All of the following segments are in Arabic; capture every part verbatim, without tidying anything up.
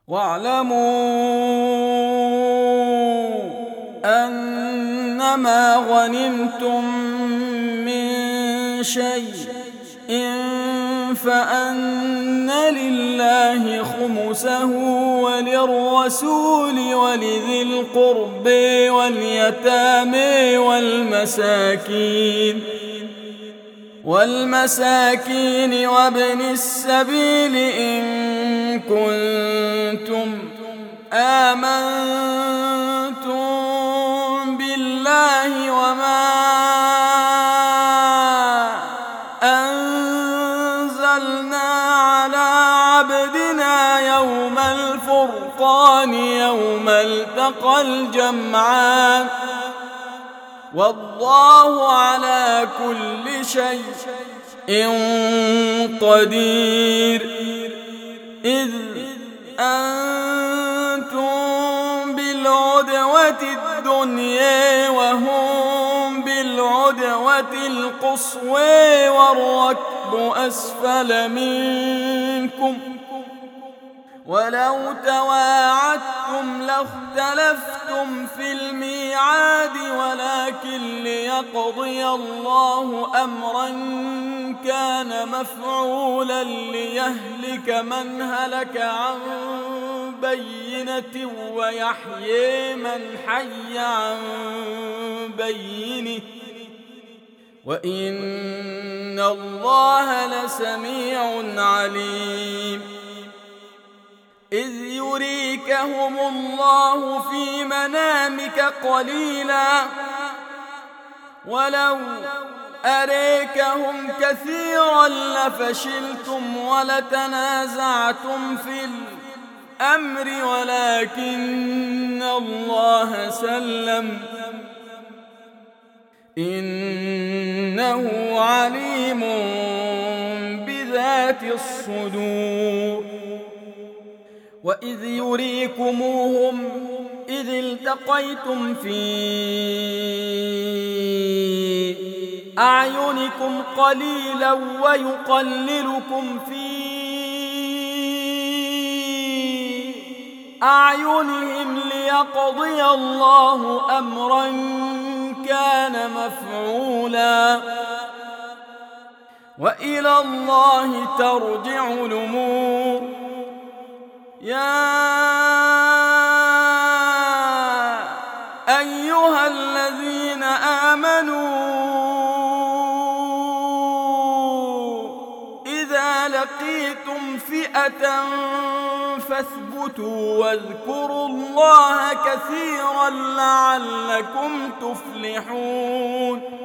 واعلموا أنما غنمتم من شيء فأن لله خمسه وللرسول ولذي القرب واليتامى والمساكين والمساكين وابن السبيل إن كنتم آمنتم بالله وما أنزلنا على عبدنا يوم الفرقان يوم التقى الجمعان والله على كل شيء قدير. إذ أنتم بالعدوة الدنيا وهم بالعدوة القصوى والركب أسفل منكم ولو تواعدتم لاختلفتم في الميعاد ولكن ليقضي الله أمرا كان مفعولا ليهلك من هلك عن بينة ويحيي من حي عن بينه وإن الله لسميع عليم. إذ يريكهم الله في منامك قليلا ولو أريكهم كثيرا لفشلتم ولتنازعتم في الأمر ولكن الله سلم إنه عليم بذات الصدور. وإذ يريكموهم إذ التقيتم في أعينكم قليلا ويقللكم في أعينهم ليقضي الله أمرا كان مفعولا وإلى الله ترجع الأمور. يا أيها الذين آمنوا إذا لقيتم فئة فاثبتوا واذكروا الله كثيرا لعلكم تفلحون.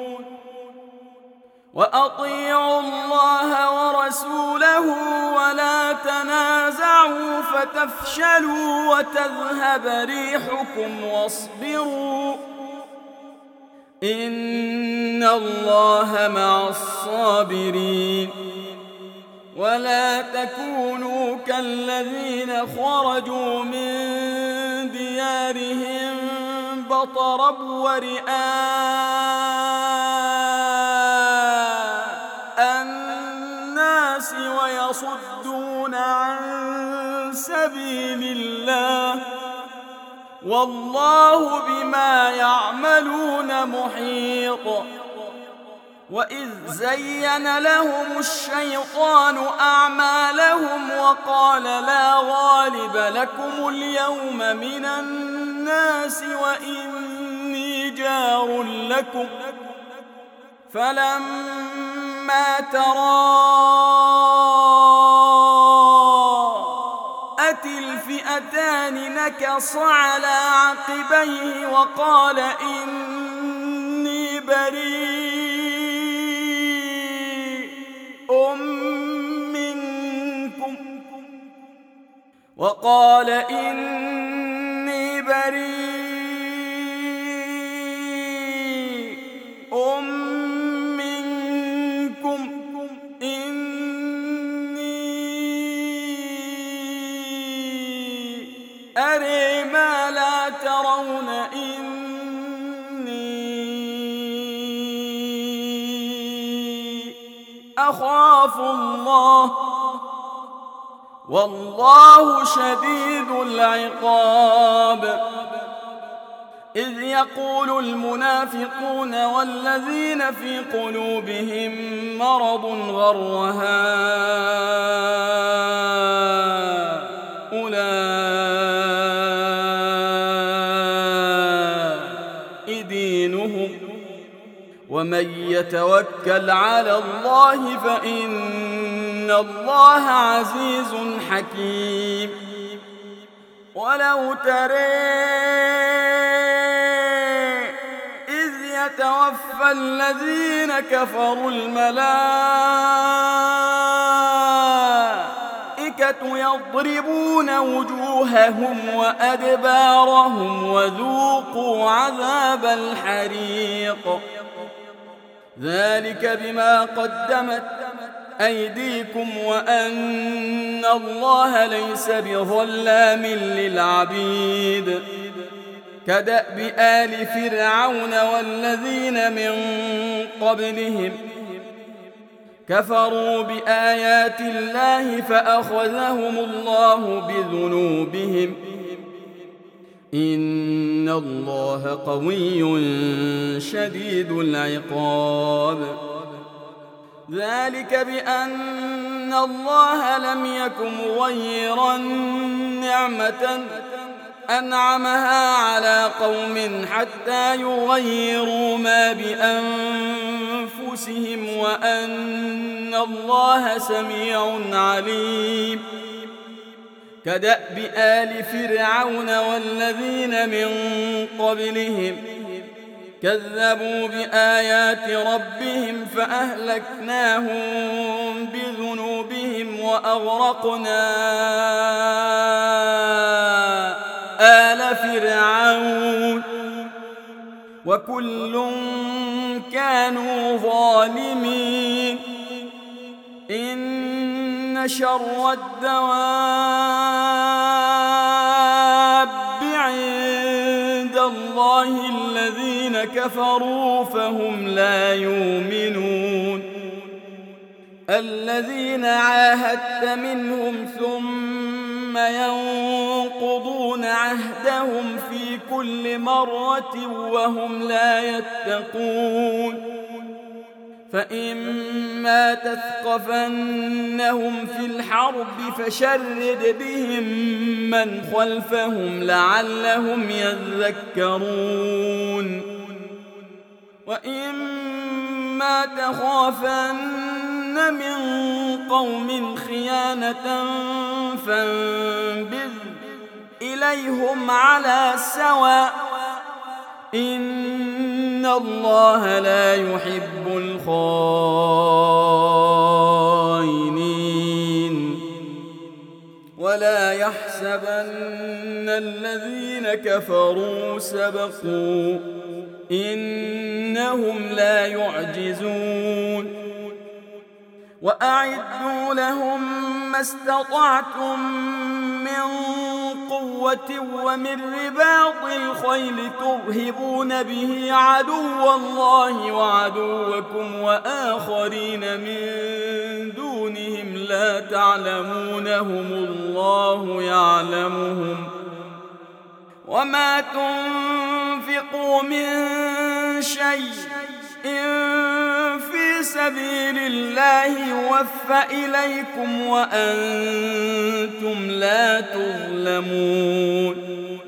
وأطيعوا الله ورسوله ولا تنازعوا فتفشلوا وتذهب ريحكم واصبروا إن الله مع الصابرين. ولا تكونوا كالذين خرجوا من ديارهم بطرا ورئاء الناس ويصدون عن سبيل الله والله بما يعملون محيط. وإذ زين لهم الشيطان أعمالهم وقال لا غالب لكم اليوم من الناس وإني جار لكم فلما تراءت الفئتان نكص على عقبيه وقال إني بريء منكم وقال إني بريء منكم إني أرى ما لا ترون إني أخاف الله والله شديد العقاب. إذ يقول المنافقون والذين في قلوبهم مرض غر هؤلاء دينهم ومن يتوكل على الله فإن الله عزيز حكيم. ولو ترى إذ يتوفى الذين كفروا الملائكة يضربون وجوههم وأدبارهم وذوقوا عذاب الحريق ذلك بما قدمت أيديكم وأن الله ليس بظلام للعبيد. كدأب آل فرعون والذين من قبلهم كفروا بآيات الله فأخذهم الله بذنوبهم إن الله قوي شديد العقاب. ذلك بأن الله لم يكن مغيرا نعمة أنعمها على قوم حتى يغيروا ما بأنفسهم وأن الله سميع عليم. كدأب آل فرعون والذين من قبلهم كذبوا بآيات ربهم فأهلكناهم بذنوبهم وأغرقنا آل فرعون وكل كانوا ظالمين. إن شر الدواب عند الله الذين كفروا فهم لا يؤمنون. الذين عاهدت منهم ثم ينقضون عهدهم في كل مرة وهم لا يتقون. فإما تثقفنهم في الحرب فشرد بهم من خلفهم لعلهم يذكرون. وإما تخافن من قوم خيانة فانبذ إليهم على سواء إن الله لا يحب الخائنين. ولا يحسبن الذين كفروا سبقوا إنهم لا يعجزون. وأعدوا لهم ما استطعتم من قوة ومن رباط الخيل ترهبون به عدو الله وعدوكم وآخرين من دونهم لا تعلمونهم الله يعلمهم. وما تنفقوا من شيء في سبيل الله يوفى إليكم وأنتم لا تظلمون.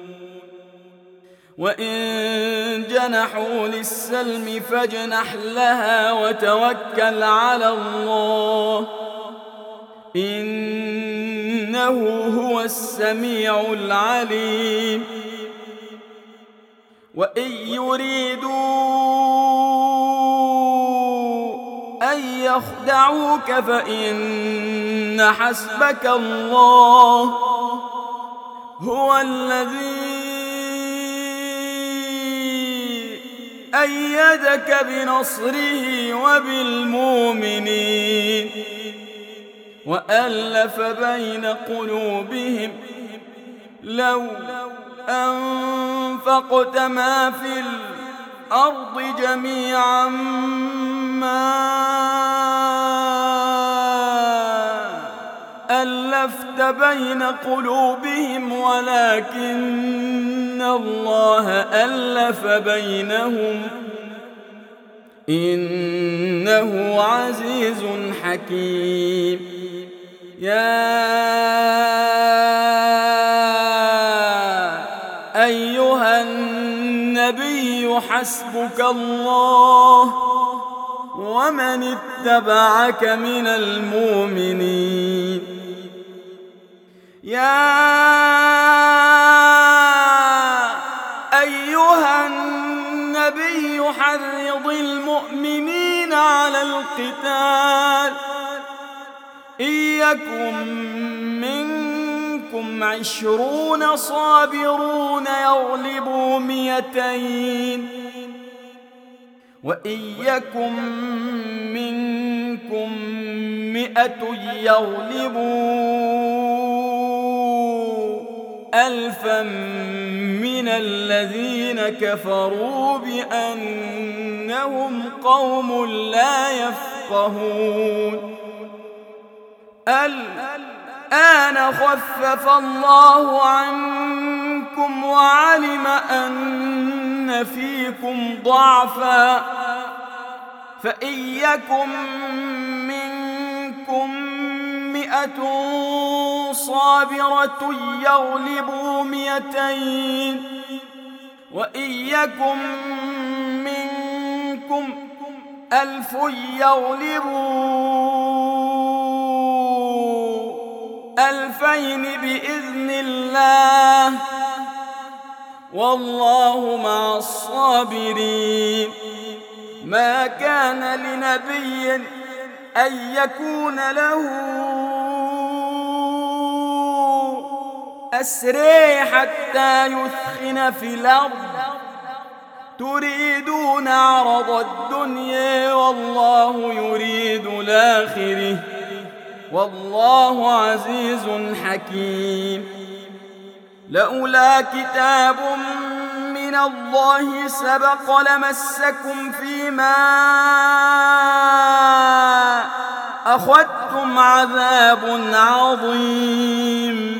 وإن جنحوا للسلم فاجنح لها وتوكل على الله إنه هو السميع العليم. وإن يريدوا أن يخدعوك فإن حسبك الله هو الذي أيدك بنصره وبالمؤمنين وألف بين قلوبهم لو أنفقت ما في الأرض جميعا ما ألفت بين قلوبهم ولكن الله ألف بينهم إنه عزيز حكيم. يا أيها النبي حسبك الله ومن اتبعك من المؤمنين. يا أيها النبي حرض المؤمنين على القتال إن يكن منكم عشرون صابرون يغلبوا مئتين وإن يكن منكم مئة يغلبوا ألفا من الذين كفروا بأنهم قوم لا يفقهون. الآن خفف الله عنكم وعلم أن فيكم ضعفا فإن يكن منكم مئة صابرة يغلبوا مئتين وإن يكن منكم ألف يغلبوا ألفين بإذن الله والله مع الصابرين. ما كان لنبي أن يكون له أسرى حتى يثخن في الأرض تريدون عرض الدنيا والله يريد الآخرة والله عزيز حكيم. لولا كتاب من الله سبق لمسكم فيما أخذتم عذاب عظيم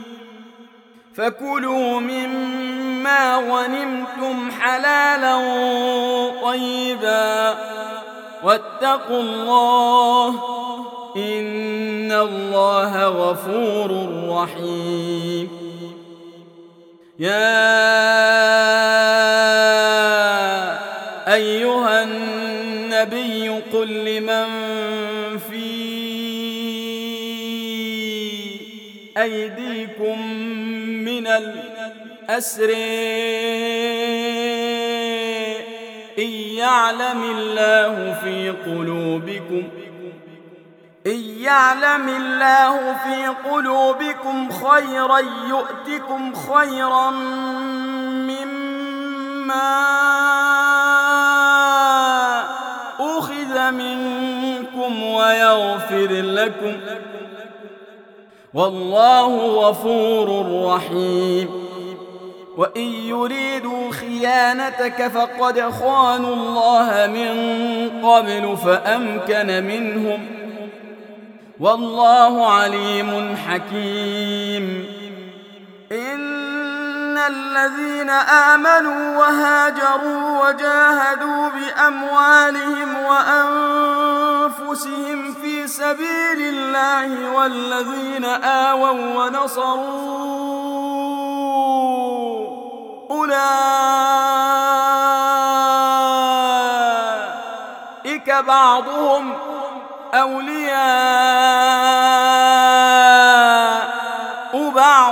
فكلوا مما غنمتم حلالا طيبا واتقوا الله إن الله غفور رحيم. يا أيها النبي قل لمن في أيديكم من الأسر إن يعلم الله في قلوبكم إن يعلم الله في قلوبكم خيرا يؤتكم خيرا مما أخذ منكم ويغفر لكم والله غفور رحيم. وإن يريدوا خيانتك فقد خانوا الله من قبل فأمكن منهم والله عليم حكيم. إن الذين آمنوا وهاجروا وجاهدوا بأموالهم وأنفسهم في سبيل الله والذين آووا ونصروا أولئك بعضهم أولياء بعض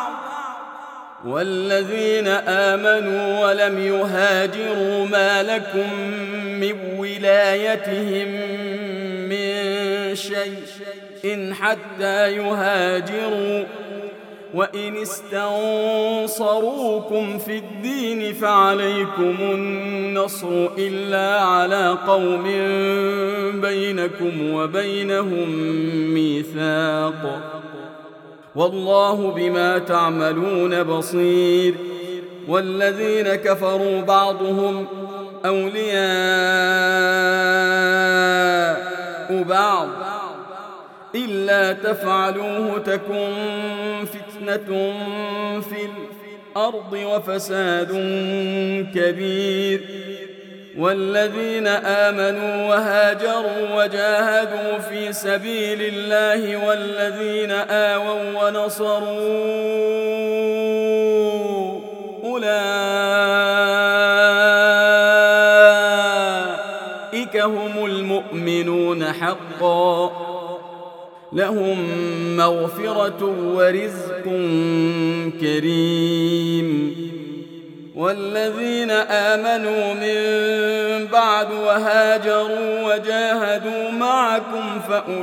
والذين آمنوا ولم يهاجروا ما لكم من ولايتهم من شيء إن حتى يهاجروا وإن استنصروكم في الدين فعليكم النصر إلا على قوم بينكم وبينهم ميثاق والله بما تعملون بصير. والذين كفروا بعضهم أولياء بعض إلا إلا تفعلوه تكن فتنة في الأرض وفساد كبير. والذين آمنوا وهاجروا وجاهدوا في سبيل الله والذين آووا ونصروا أولئك هم المؤمنون حقا لهم مغفرة ورزق كريم. والذين آمنوا من بعد وهاجروا وجاهدوا معكم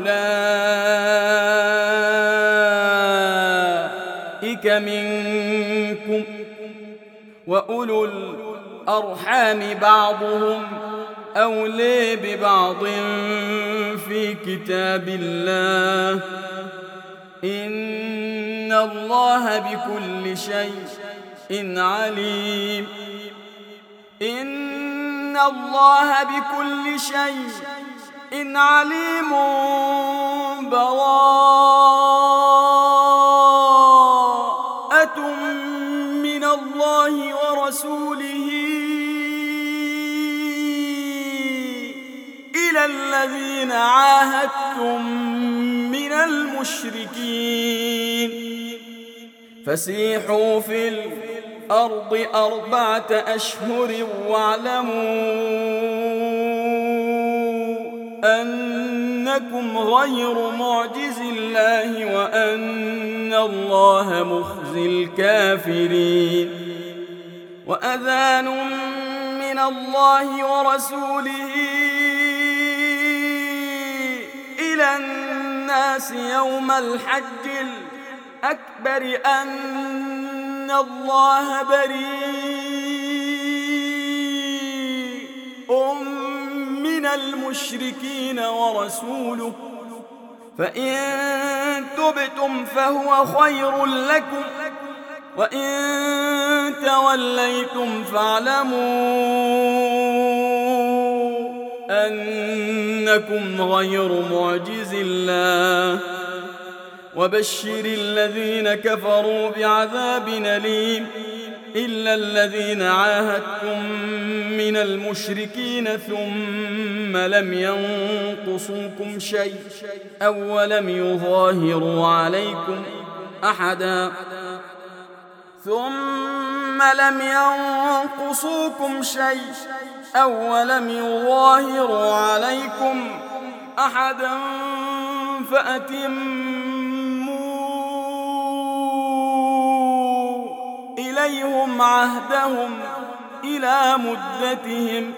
فأولئك منكم وأولو الأرحام بعضهم أولى ببعض في كتاب الله إن الله بكل شيء إن عليم. إن الله بكل شيء إن عليم. براءة من الله ورسوله إلى الذين عاهدتم من المشركين فسيحوا في الأرض أربعة أشهر واعلموا أنكم غير معجز الله وأن الله مخزي الكافرين. وأذان من الله ورسوله إلى الناس يوم الحج الأكبر أن الله بريء من المشركين ورسوله فإن تبتم فهو خير لكم وإن توليتم فاعلموا أنكم غير معجز الله وبشر الذين كفروا بعذاب أليم. إلا الذين عاهدتم من المشركين ثم لم ينقصوكم شيء أو لم يظاهروا عليكم أحدا ثم لم ينقصوكم شيء أو لم يظاهروا عليكم أحدا فأتموا إليهم عهدهم إلى مدتهم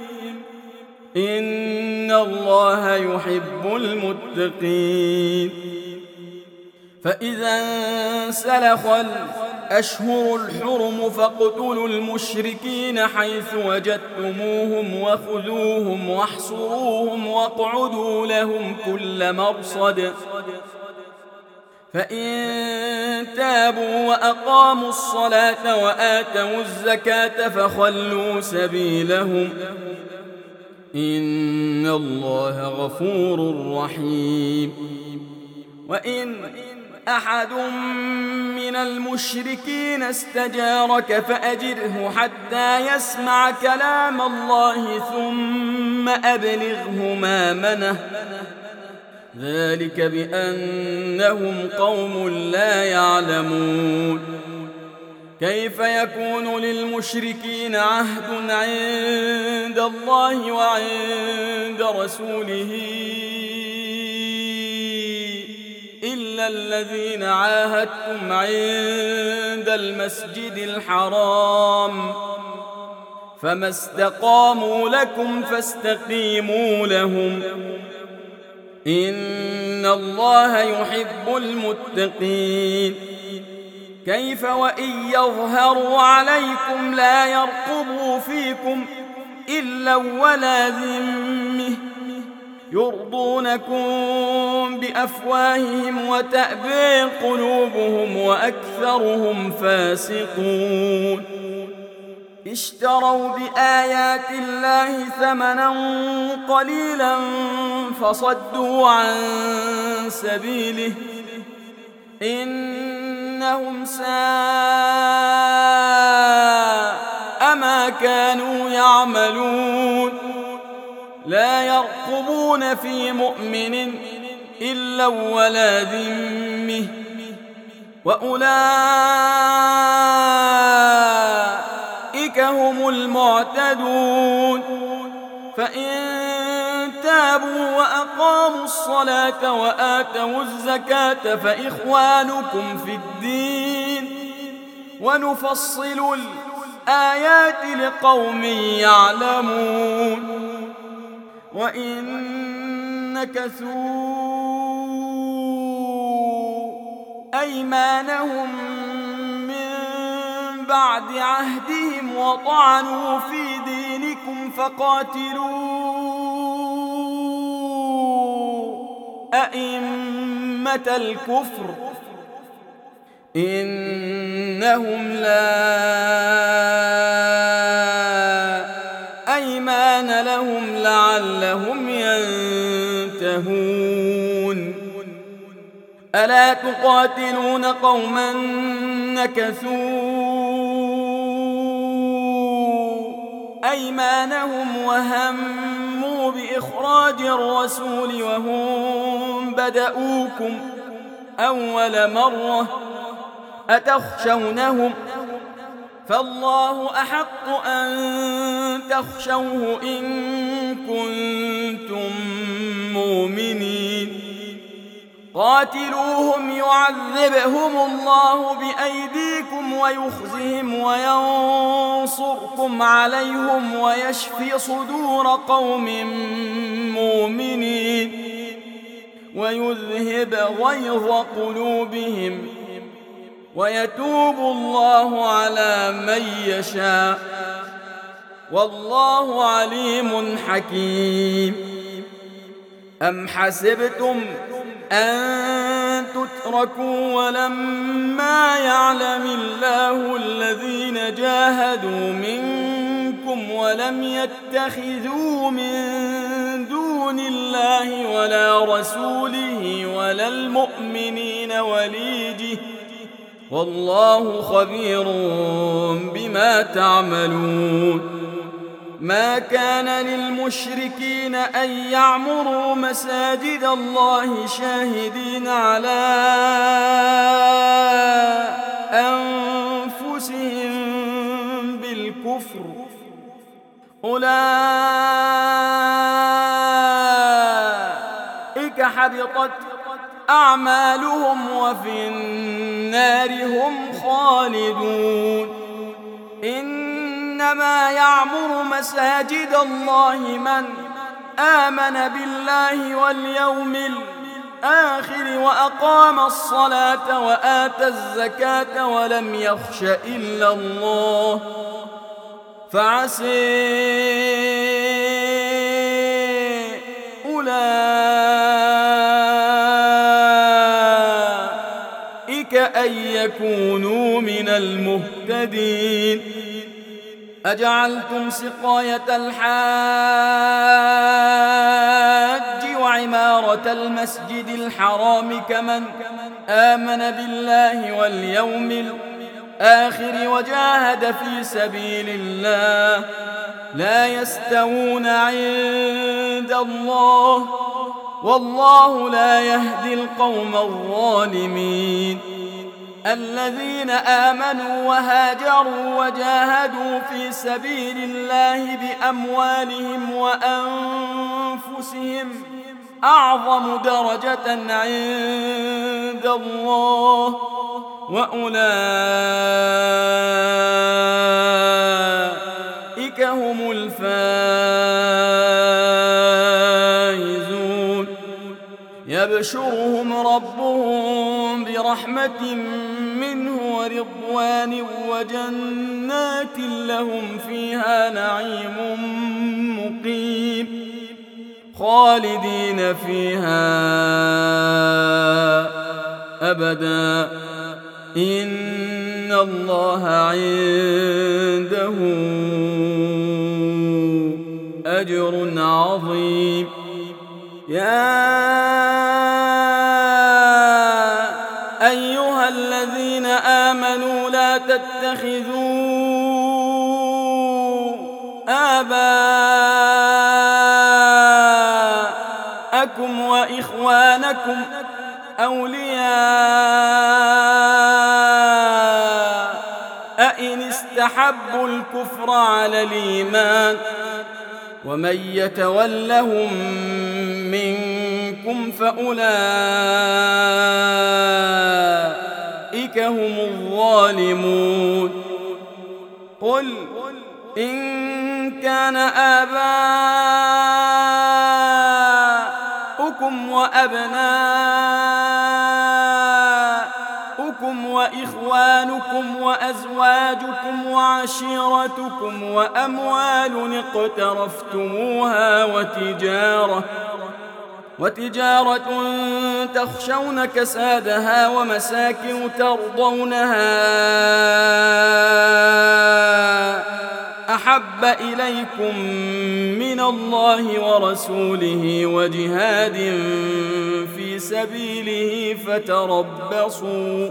إن الله يحب المتقين. فإذا انسلخ الأشهر الحرم فاقتلوا المشركين حيث وجدتموهم وخذوهم واحصروهم واقعدوا لهم كل مرصد فإن تابوا وأقاموا الصلاة وآتوا الزكاة فخلوا سبيلهم إن الله غفور رحيم. وإن أحد من المشركين استجارك فأجره حتى يسمع كلام الله ثم أبلغه مأمنه ذلك بأنهم قوم لا يعلمون. كيف يكون للمشركين عهد عند الله وعند رسوله إلا الذين عاهدتم عند المسجد الحرام فما استقاموا لكم فاستقيموا لهم إن الله يحب المتقين. كيف وإن يظهروا عليكم لا يرقبوا فيكم إلا ولا ذمة يرضونكم بأفواههم وتأبى قلوبهم وأكثرهم فاسقون. اشتروا بآيات الله ثمنا قليلا فصدوا عن سبيله إنهم ساء ما كانوا يعملون لا يرقبون في مؤمن إلا ولا ذمة وأولئك هم المعتدون فإن تابوا وأقاموا الصلاة وآتوا الزكاة فإخوانكم في الدين ونفصل الآيات لقوم يعلمون وإن نكثوا أيمانهم من بعد عهدهم وطعنوا في دينكم فقاتلوا أئمة الكفر إنهم لا أيمان لهم لعلهم ينتهون ألا تقاتلون قوما نكثوا أيمانهم وهموا بإخراج الرسول وهم بدؤوكم أول مرة أتخشونهم فالله أحق أن تخشوه إن كنتم مؤمنين قاتلوهم يعذبهم الله بأيديكم ويخزهم وينصركم عليهم ويشفي صدور قوم مؤمنين ويذهب غيظ قلوبهم ويتوب الله على من يشاء والله عليم حكيم أم حسبتم أن تتركوا ولما يعلم الله الذين جاهدوا منكم ولم يتخذوا من دون الله ولا رسوله ولا المؤمنين وليجه والله خبير بما تعملون ما كان للمشركين أن يعمروا مساجد الله شاهدين على أنفسهم بالكفر أولئك حبطت أعمالهم وفي النار هم خالدون إنما يعمر مساجد الله من آمن بالله واليوم الآخر وأقام الصلاة وآتى الزكاة ولم يخش إلا الله فعسى أولئك أن يكونوا من المهتدين أجعلتم سقاية الحاج وعمارة المسجد الحرام كمن آمن بالله واليوم الآخر وجاهد في سبيل الله لا يستوون عند الله والله لا يهدي القوم الظالمين الذين آمنوا وهاجروا وجاهدوا في سبيل الله بأموالهم وأنفسهم أعظم درجة عند الله وأولئك هم الفائزون يبشرهم ربهم برحمة منه ورضوان وجنات لهم فيها نعيم مقيم خالدين فيها أبدا إن الله عنده أجر عظيم يا أيها الذين آمنوا لا تتخذوا آباءكم وإخوانكم أولياء أئن استحبوا الكفر على الإيمان ومن يتولهم منكم فأولئك هم الظالمون قل إن كان آباؤكم وأبناؤكم وإخوانكم وأزواجكم وعشيرتكم وأموال اقترفتموها وتجارة وتجارة تخشون كسادها ومساكن ترضونها أحب إليكم من الله ورسوله وجهاد في سبيله فتربصوا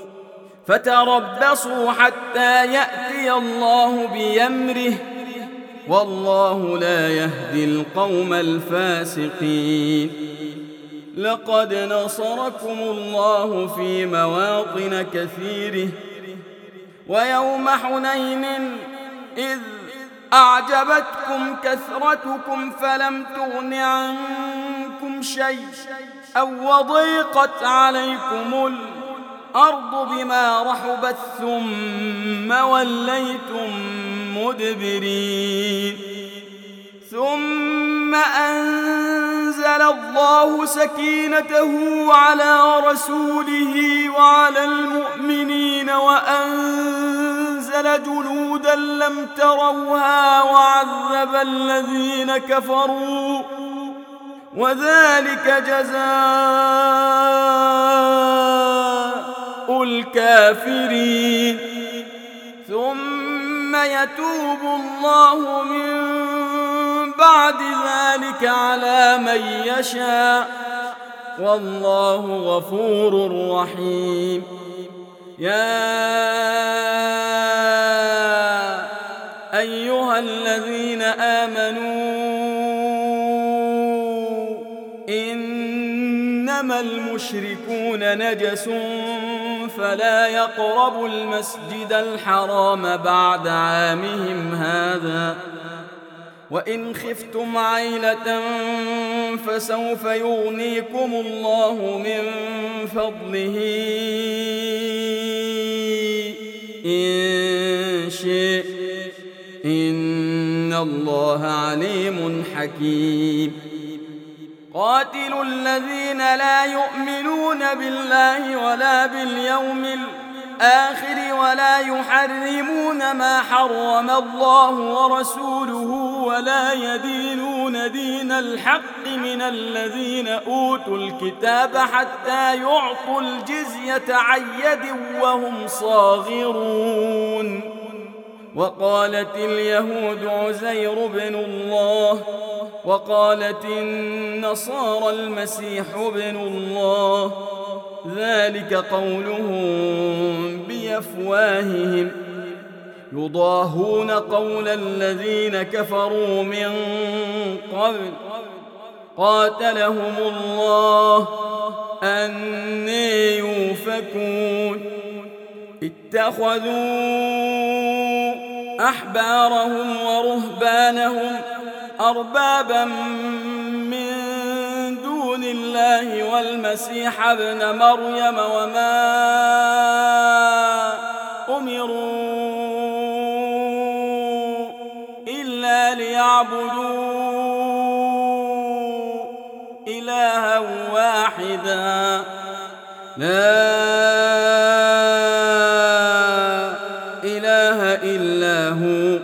فتربصوا حتى يأتي الله بأمره والله لا يهدي القوم الفاسقين لقد نصركم الله في مواطن كثيره ويوم حنين إذ أعجبتكم كثرتكم فلم تغن عنكم شيء أو وضيقت عليكم الأرض بما رحبت ثم وليتم مدبرين ثم أنزل الله سكينته على رسوله وعلى المؤمنين وأنزل جنودا لم تروها وعذب الذين كفروا وذلك جزاء الكافرين ثم يتوب الله من بعد ذلك على من يشاء والله غفور رحيم يا أيها الذين آمنوا إنما المشركون نجس فلا يقربوا المسجد الحرام بعد عامهم هذا وإن خفتم عيلة فسوف يغنيكم الله من فضله إن شاء إن الله عليم حكيم قاتلوا الذين لا يؤمنون بالله ولا باليوم الآخر ولا يحرمون ما حرم الله ورسوله ولا يدينون دين الحق من الذين أوتوا الكتاب حتى يعطوا الجزية عن يد وهم صاغرون وقالت اليهود عزير بن الله وقالت النصارى المسيح ابن الله ذلك قولهم بأفواههم يضاهون قول الذين كفروا من قبل قاتلهم الله أني يؤفكون اتخذوا أحبارهم ورهبانهم أربابا من دون الله والمسيح ابن مريم وما أمروا إلا ليعبدوا إلها واحدا لا إله إلا هو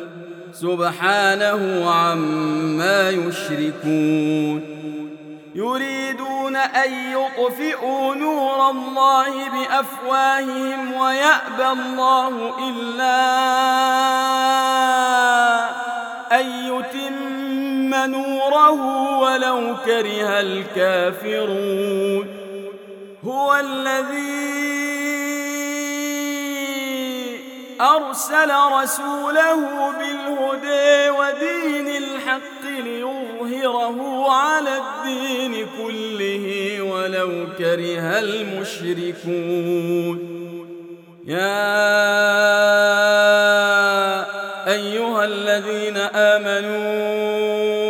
سبحانه عما يشركون يريدون أن يطفئوا نور الله بأفواههم ويأبى الله إلا أن يتم نوره ولو كره الكافرون هو الذي أرسل رسوله بالهدى ودين الحق ليظهره على الدين كله ولو كره المشركون يا أيها الذين آمنوا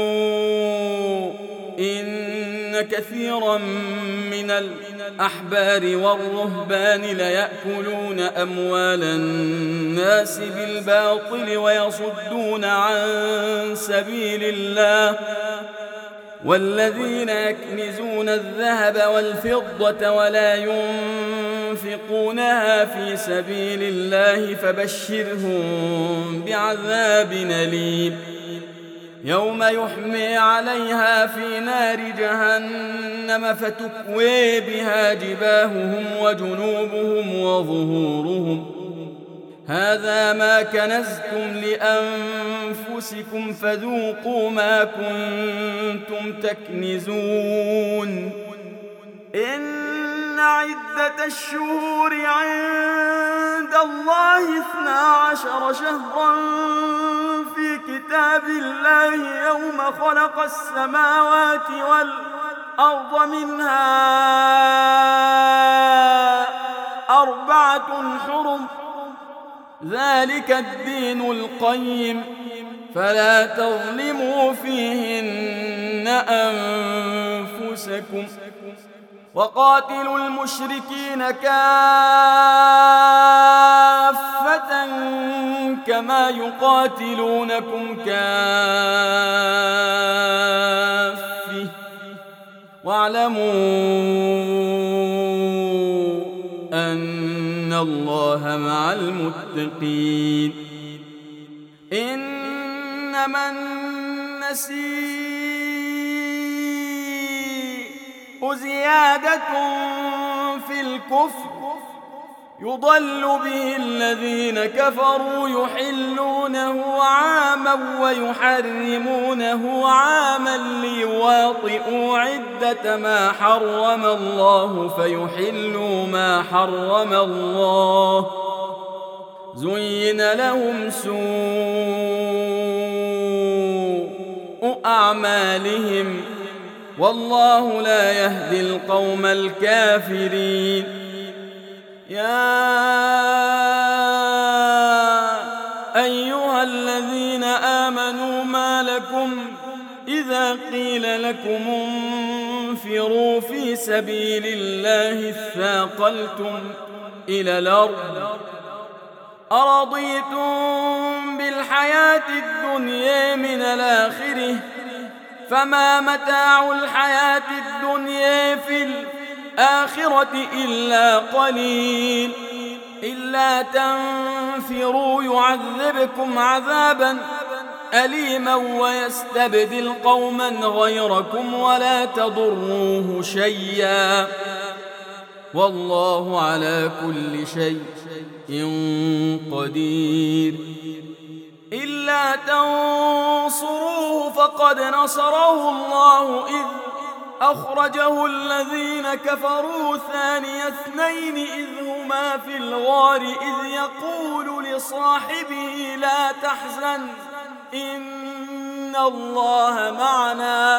إن كثيرا من الأحبار والرهبان ليأكلون أموال الناس بالباطل ويصدون عن سبيل الله والذين يكنزون الذهب والفضة ولا ينفقونها في سبيل الله فبشرهم بعذاب أليم يوم يحمي عليها في نار جهنم فتكوي بها جباههم وجنوبهم وظهورهم هذا ما كنزتم لأنفسكم فذوقوا ما كنتم تكنزون إن عدة الشهور عند الله اثنا عشر شهرا في كتاب الله يوم خلق السماوات والأرض منها أربعة حرم ذلك الدين القيم فلا تظلموا فيهن أنفسكم وقاتلوا المشركين كافة كما يقاتلونكم كافة واعلموا أن الله مع المتقين إنما النسيء زيادة في الكفر يضل به الذين كفروا يحلونه عاما ويحرمونه عاما ليواطئوا عدة ما حرم الله فيحلوا ما حرم الله زين لهم سوء أعمالهم والله لا يهدي القوم الكافرين يا أيها الذين آمنوا ما لكم إذا قيل لكم انفروا في سبيل الله اثاقلتم إلى الأرض أرضيتم بالحياة الدنيا من الآخرة فما متاع الحياة الدنيا في الآخرة إلا قليل إلا تنفروا يعذبكم عذابا أليما ويستبدل قوما غيركم ولا تضروه شيئا والله على كل شيء قدير إلا تنصروه فقد نصره الله إذ أخرجه الذين كفروا ثاني اثنين إذ هما في الغار إذ يقول لصاحبه لا تحزن إن الله معنا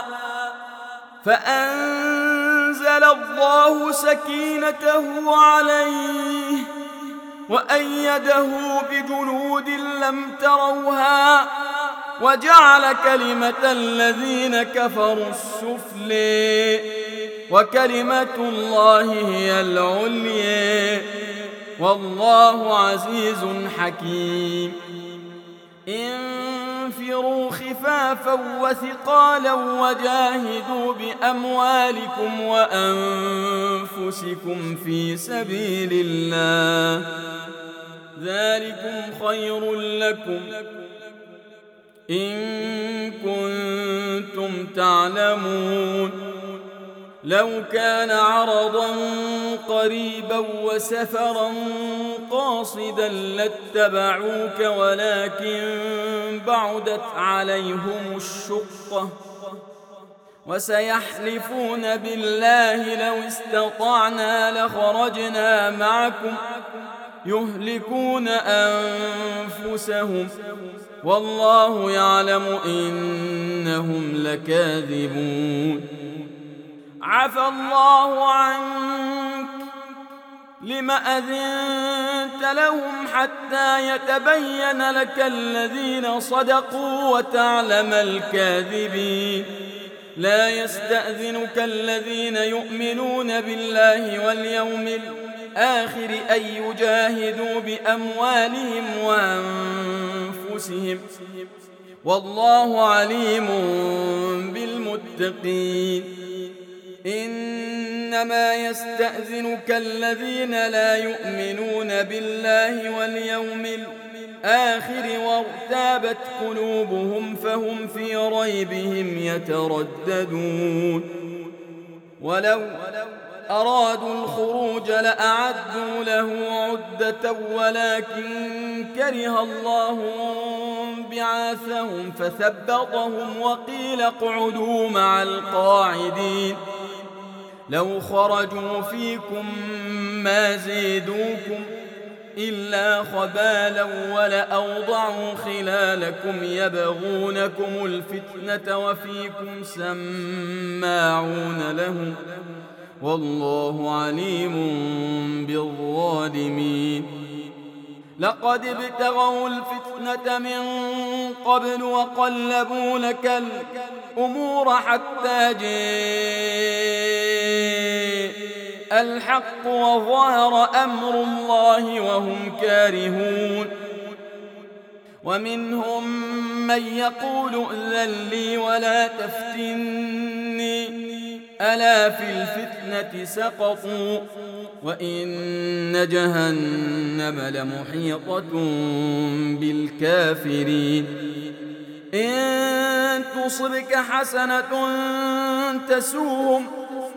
فأنزل الله سكينته عليه وأيده بجنود لم تروها وجعل كلمة الذين كفروا السفلى وكلمة الله هي العليا والله عزيز حكيم انفروا خفافا وثقالا وجاهدوا بأموالكم وأنفسكم في سبيل الله ذلكم خير لكم إن كنتم تعلمون لو كان عرضا قريبا وسفرا قاصدا لاتبعوك ولكن بعدت عليهم الشقة وسيحلفون بالله لو استطعنا لخرجنا معكم يهلكون أنفسهم والله يعلم إنهم لكاذبون عفى الله عنك لم أذنت لهم حتى يتبين لك الذين صدقوا وتعلم الكاذبين لا يستأذنك الذين يؤمنون بالله واليوم الآخر أن يجاهدوا بأموالهم وأنفسهم والله عليم بالمتقين إنما يستأذنك الذين لا يؤمنون بالله واليوم الآخر وارتابت قلوبهم فهم في ريبهم يترددون ولو أرادوا الخروج لأعدوا له عدة ولكن كره الله بعاثهم فثبطهم وقيل اقعدوا مع القاعدين لو خرجوا فيكم ما زيدوكم إلا خبالا ولأوضعوا خلالكم يبغونكم الفتنة وفيكم سماعون لهم والله عليم بالظالمين لقد ابتغوا الفتنة من قبل وقلبوا لك الأمور حتى جاء الحق وظهر أمر الله وهم كارهون ومنهم من يقول ائذن لي ولا تفتني ألا في الفتنة سقطوا وإن جهنم لمحيطة بالكافرين إن تصبك حسنة تسوهم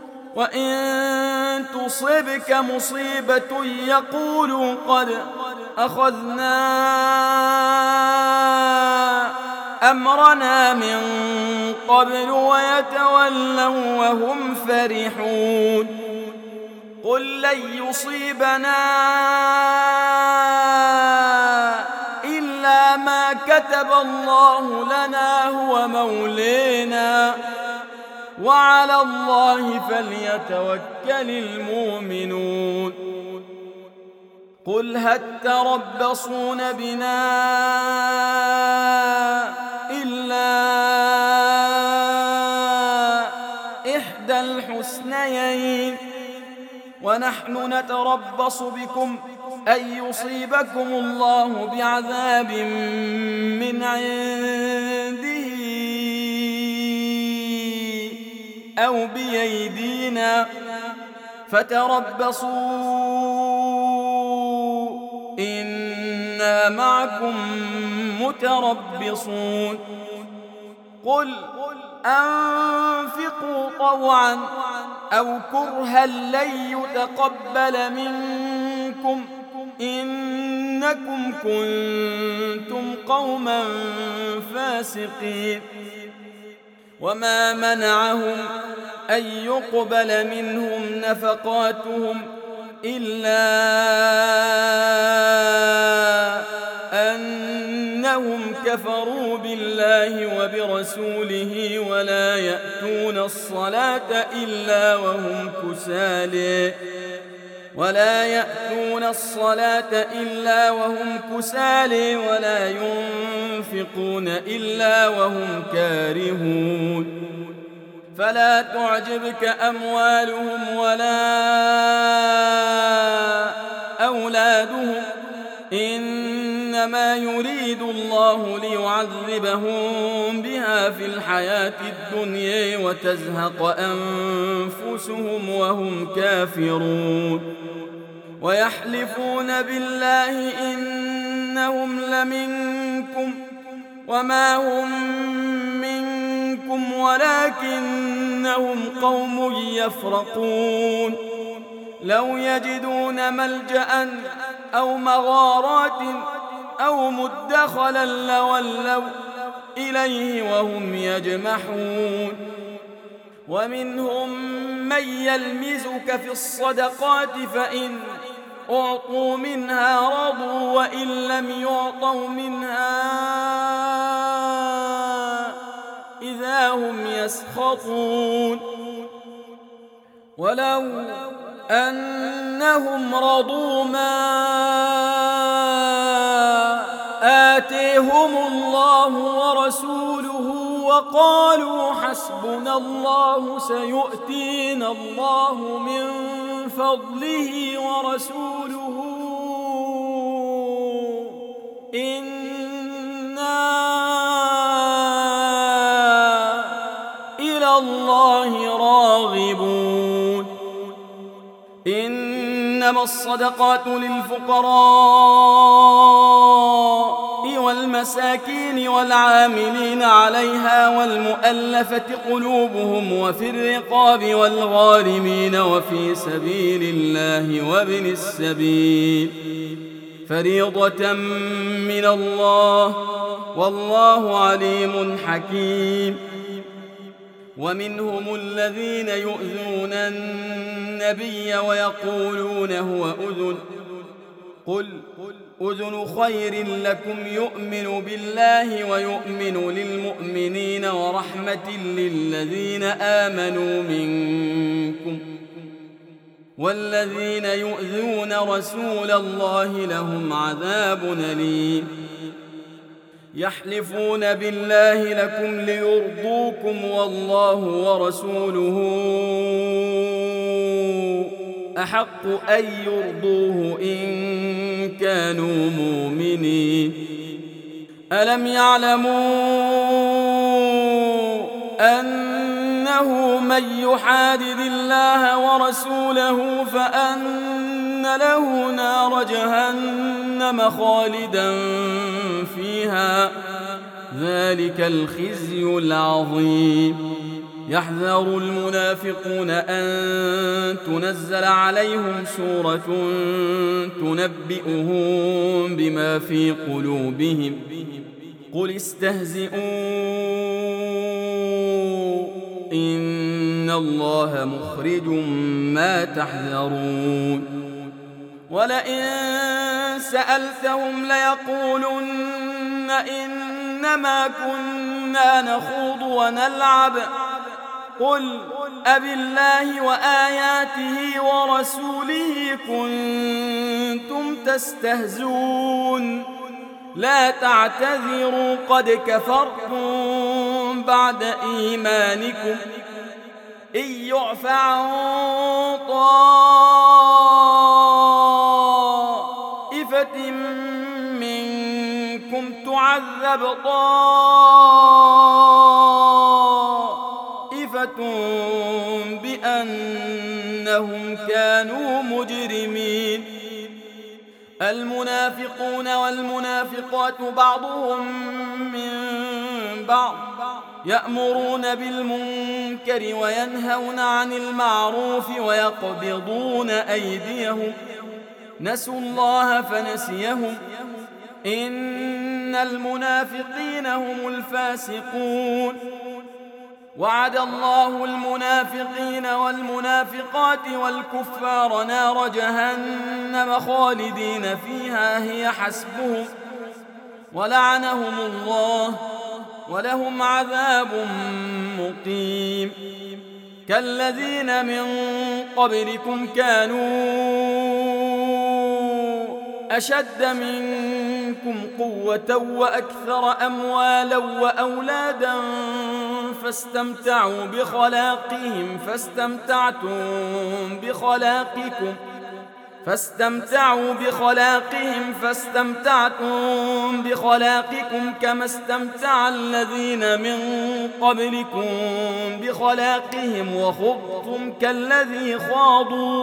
وإن تصبك مصيبة يقولوا قد أخذنا أمرنا من قبل ويتولوا وهم فرحون قل لن يصيبنا إلا ما كتب الله لنا هو مولينا وعلى الله فليتوكل المؤمنون قل هل تربصون بنا إلا إحدى الحسنيين ونحن نتربص بكم أن يصيبكم الله بعذاب من عنده أو بأيدينا فتربصوا إنا معكم متربصون قل أنفقوا طوعا أو كرها لن يتقبل منكم إنكم كنتم قوما فاسقين وما منعهم أن يقبل منهم نفقاتهم إلا أنهم كفروا بالله وبرسوله ولا يأتون الصلاة إلا وهم كسالى ولا يأتون الصلاة إلا وهم كسالى ولا ينفقون إلا وهم كارهون فلا تعجبك أموالهم ولا أولادهم إنما يريد الله ليعذبهم بها في الحياة الدنيا وتزهق أنفسهم وهم كافرون ويحلفون بالله إنهم لمنكم وما هم منكم منكم ولكنهم قوم يفرقون لو يجدون ملجأ أو مغارات أو مدخلا لولوا إليه وهم يجمحون ومنهم من يلمزك في الصدقات فإن أعطوا منها رضوا وإن لم يعطوا منها إذا هم يسخطون ولو أنهم رضوا ما آتيهم الله ورسوله وقالوا حسبنا الله سيؤتينا الله من فضله ورسوله إنا إلى الله راغبون إنما الصدقات للفقراء والمساكين والعاملين عليها والمؤلفة قلوبهم وفي الرقاب والغارمين وفي سبيل الله وابن السبيل فريضة من الله والله عليم حكيم ومنهم الذين يؤذون النبي ويقولون هو أذن قل أذن خير لكم يؤمن بالله ويؤمن للمؤمنين ورحمة للذين آمنوا منكم والذين يؤذون رسول الله لهم عذاب أليم يحلفون بالله لكم ليرضوكم والله ورسوله أحق أن يرضوه إن كانوا مؤمنين ألم يعلموا أنه من يحادد الله ورسوله فأن له نار جهنم خالدا فيها ذلك الخزي العظيم يحذر المنافقون أن تنزل عليهم سورة تنبئهم بما في قلوبهم قل استهزئوا إن الله مخرج ما تحذرون ولئن سألتهم ليقولن إنما كنا نخوض ونلعب قل أبالله وآياته ورسوله كنتم تستهزئون لا تعتذروا قد كفرتم بعد إيمانكم إن يعف عن طائفة منكم تعذب طائفة بأنهم كانوا مجرمين المنافقون والمنافقات بعضهم من بعض يأمرون بالمنكر وينهون عن المعروف ويقبضون أيديهم نسوا الله فنسيهم إن المنافقين هم الفاسقون وعد الله المنافقين والمنافقات والكفار نار جهنم خالدين فيها هي حسبهم ولعنهم الله ولهم عذاب مقيم كالذين من قبلكم كانوا أشد منكم قوة وأكثر أموالا وأولادا فاستمتعوا بخلاقهم فاستمتعتم بخلاقكم فاستمتعوا بخلاقهم فاستمتعتم بخلاقكم كما استمتع الذين من قبلكم بخلاقهم وخضتم كالذي خاضوا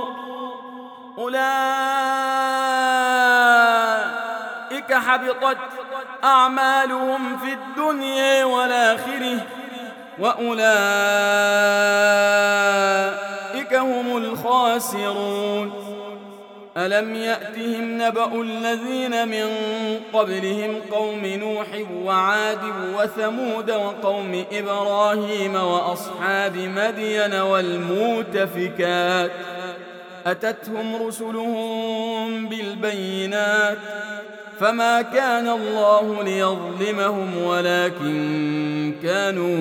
أولئك حبطت أعمالهم في الدنيا والآخرة وأولئك هم الخاسرون. ألم يأتهم نبأ الذين من قبلهم قوم نوح وعاد وثمود وقوم إبراهيم وأصحاب مدين والمؤتفكات أتتهم رسلهم بالبينات فما كان الله ليظلمهم ولكن كانوا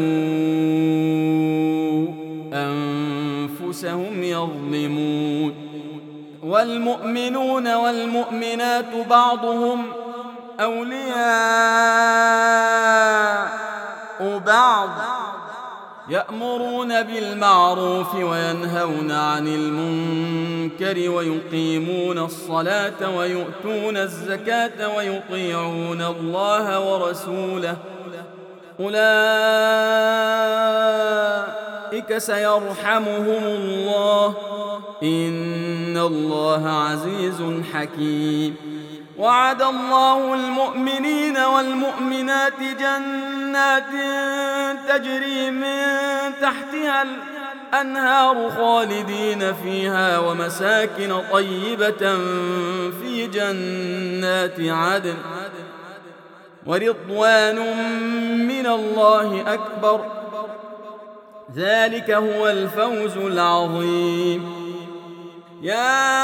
أنفسهم يظلمون. والمؤمنون والمؤمنات بعضهم أولياء بعض يأمرون بالمعروف وينهون عن المنكر ويقيمون الصلاة ويؤتون الزكاة ويطيعون الله ورسوله أولئك سيرحمهم الله إن الله عزيز حكيم. وعد الله المؤمنين والمؤمنات جنات تجري من تحتها الأنهار خالدين فيها ومساكن طيبة في جنات عدن ورضوان من الله أكبر ذلك هو الفوز العظيم. يا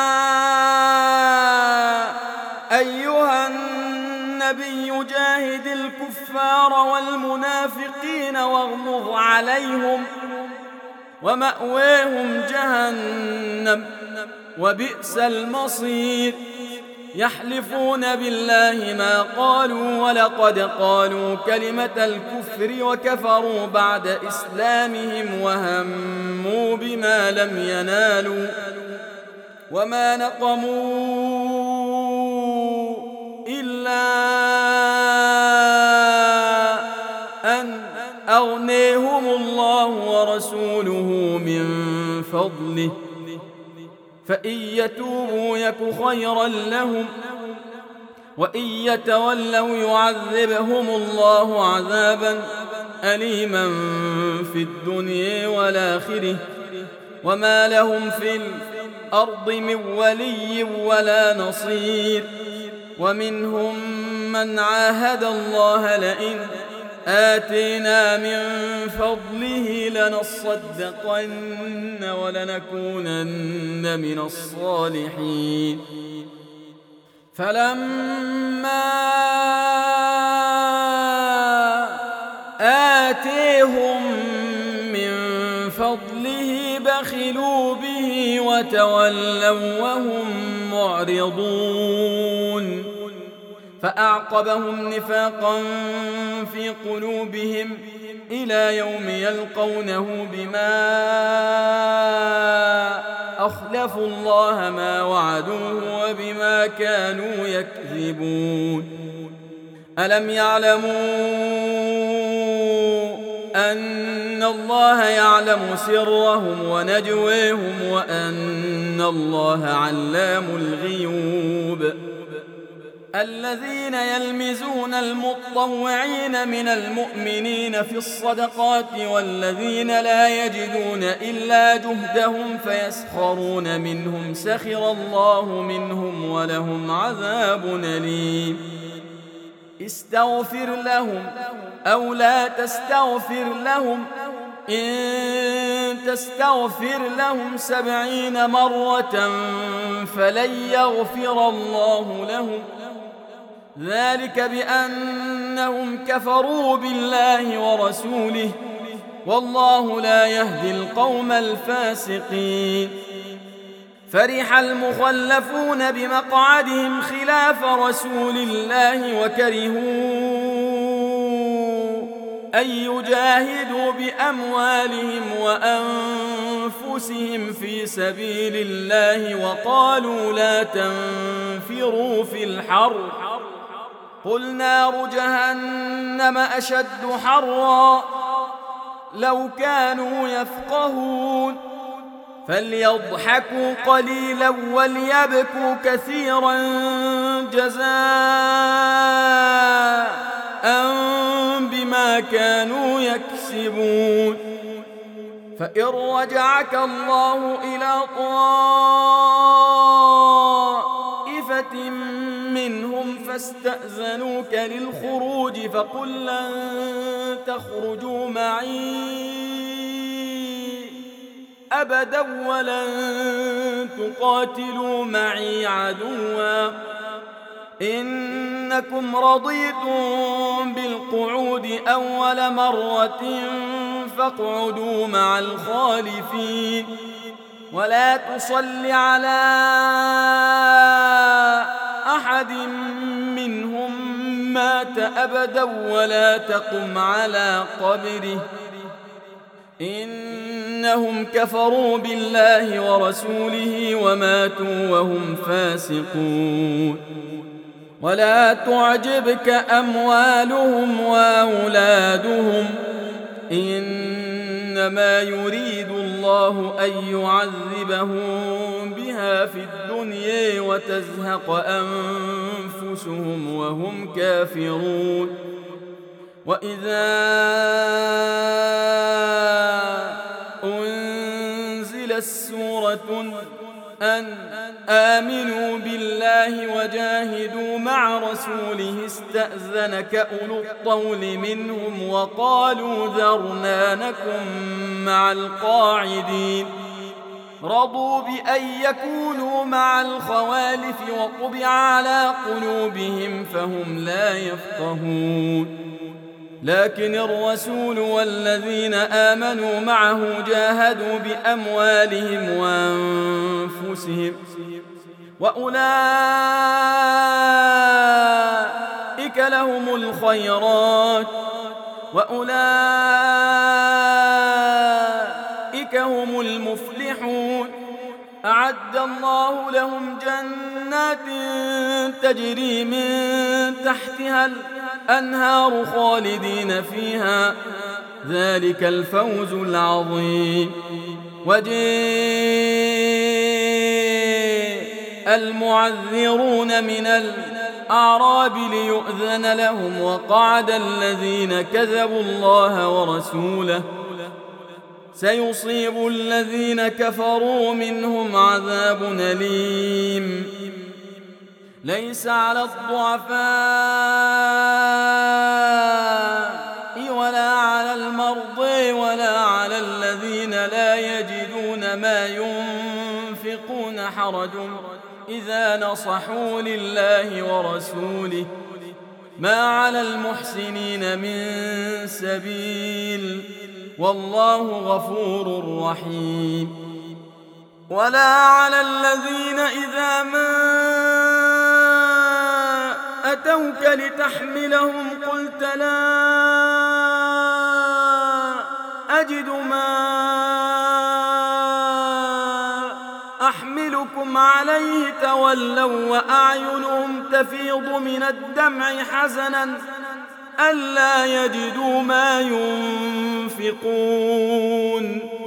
أيها النبي جاهد الكفار والمنافقين واغلظ عليهم ومأواهم جهنم وبئس المصير. يحلفون بالله ما قالوا ولقد قالوا كلمة الكفر وكفروا بعد إسلامهم وهموا بما لم ينالوا وما نقموا إلا أن أغنيهم الله ورسوله من فضله فإن يتوبوا يك خيرا لهم وإن يتولوا يعذبهم الله عذابا أليما في الدنيا والآخرة وما لهم في الأرض من ولي ولا نصير. ومنهم من عاهد الله لئن آتينا من فضله لنصدقن ولنكونن من الصالحين. فلما آتيهم من فضله بخلوا به وتولوا وهم معرضون. فأعقبهم نفاقا في قلوبهم إلى يوم يلقونه بما أخلفوا الله ما وعدوه وبما كانوا يكذبون. ألم يعلموا أن الله يعلم سرهم ونجواهم وأن الله علام الغيوب. الذين يلمزون المطوعين من المؤمنين في الصدقات والذين لا يجدون إلا جهدهم فيسخرون منهم سخر الله منهم ولهم عذاب أليم. استغفر لهم أو لا تستغفر لهم إن تستغفر لهم سبعين مرة فلن يغفر الله لهم ذلك بأنهم كفروا بالله ورسوله والله لا يهدي القوم الفاسقين. فرح المخلفون بمقعدهم خلاف رسول الله وكرهوا أن يجاهدوا بأموالهم وأنفسهم في سبيل الله وقالوا لا تنفروا في الحر قل نار جهنم أشد حرا لو كانوا يفقهون. فليضحكوا قليلا وليبكوا كثيرا جزاء بما كانوا يكسبون. يكسبون. فإن رجعك الله إلى طائفة منهم فاستأذنوك للخروج فقل لن تخرجوا معي أبدا ولن تقاتلوا معي عدوا إنكم رضيتم بالقعود أول مرة فاقعدوا مع الخالفين ولا تصل على أحد منهم مات أبدا ولا تقم على قبره إنهم كفروا بالله ورسوله وماتوا وهم فاسقون. ولا تعجبك أموالهم وأولادهم إنما يريد الله أن يعذبهم بها في الدنيا وتزهق أنفسهم وهم كافرون. وإذا أنزلت سورة أن آمنوا بالله وجاهدوا مع رسوله استأذنك أولو الطول منهم وقالوا ذرنا نكن مع القاعدين رضوا بأن يكونوا مع الخوالف وطبع على قلوبهم فهم لا يفقهون. لكن الرسول والذين آمنوا معه جاهدوا بأموالهم وأنفسهم وأولئك لهم الخيرات وأولئك هم المفلحون. أعد الله لهم جنات تجري من تحتها الأنهار خالدين فيها ذلك الفوز العظيم. وجاء المعذرون من الأعراب ليؤذن لهم وقعد الذين كذبوا الله ورسوله سيصيب الذين كفروا منهم عذاب أليم. ليس على الضعفاء ولا على المرضى ولا على الذين لا يجدون ما ينفقون حرج إذا نصحوا لله ورسوله ما على المحسنين من سبيل والله غفور رحيم. ولا على الذين إذا ما أتوك لتحملهم قلت لا أجد ما أحملكم عليه تولوا وأعينهم تفيض من الدمع حزنا ألا يجدوا ما ينفقون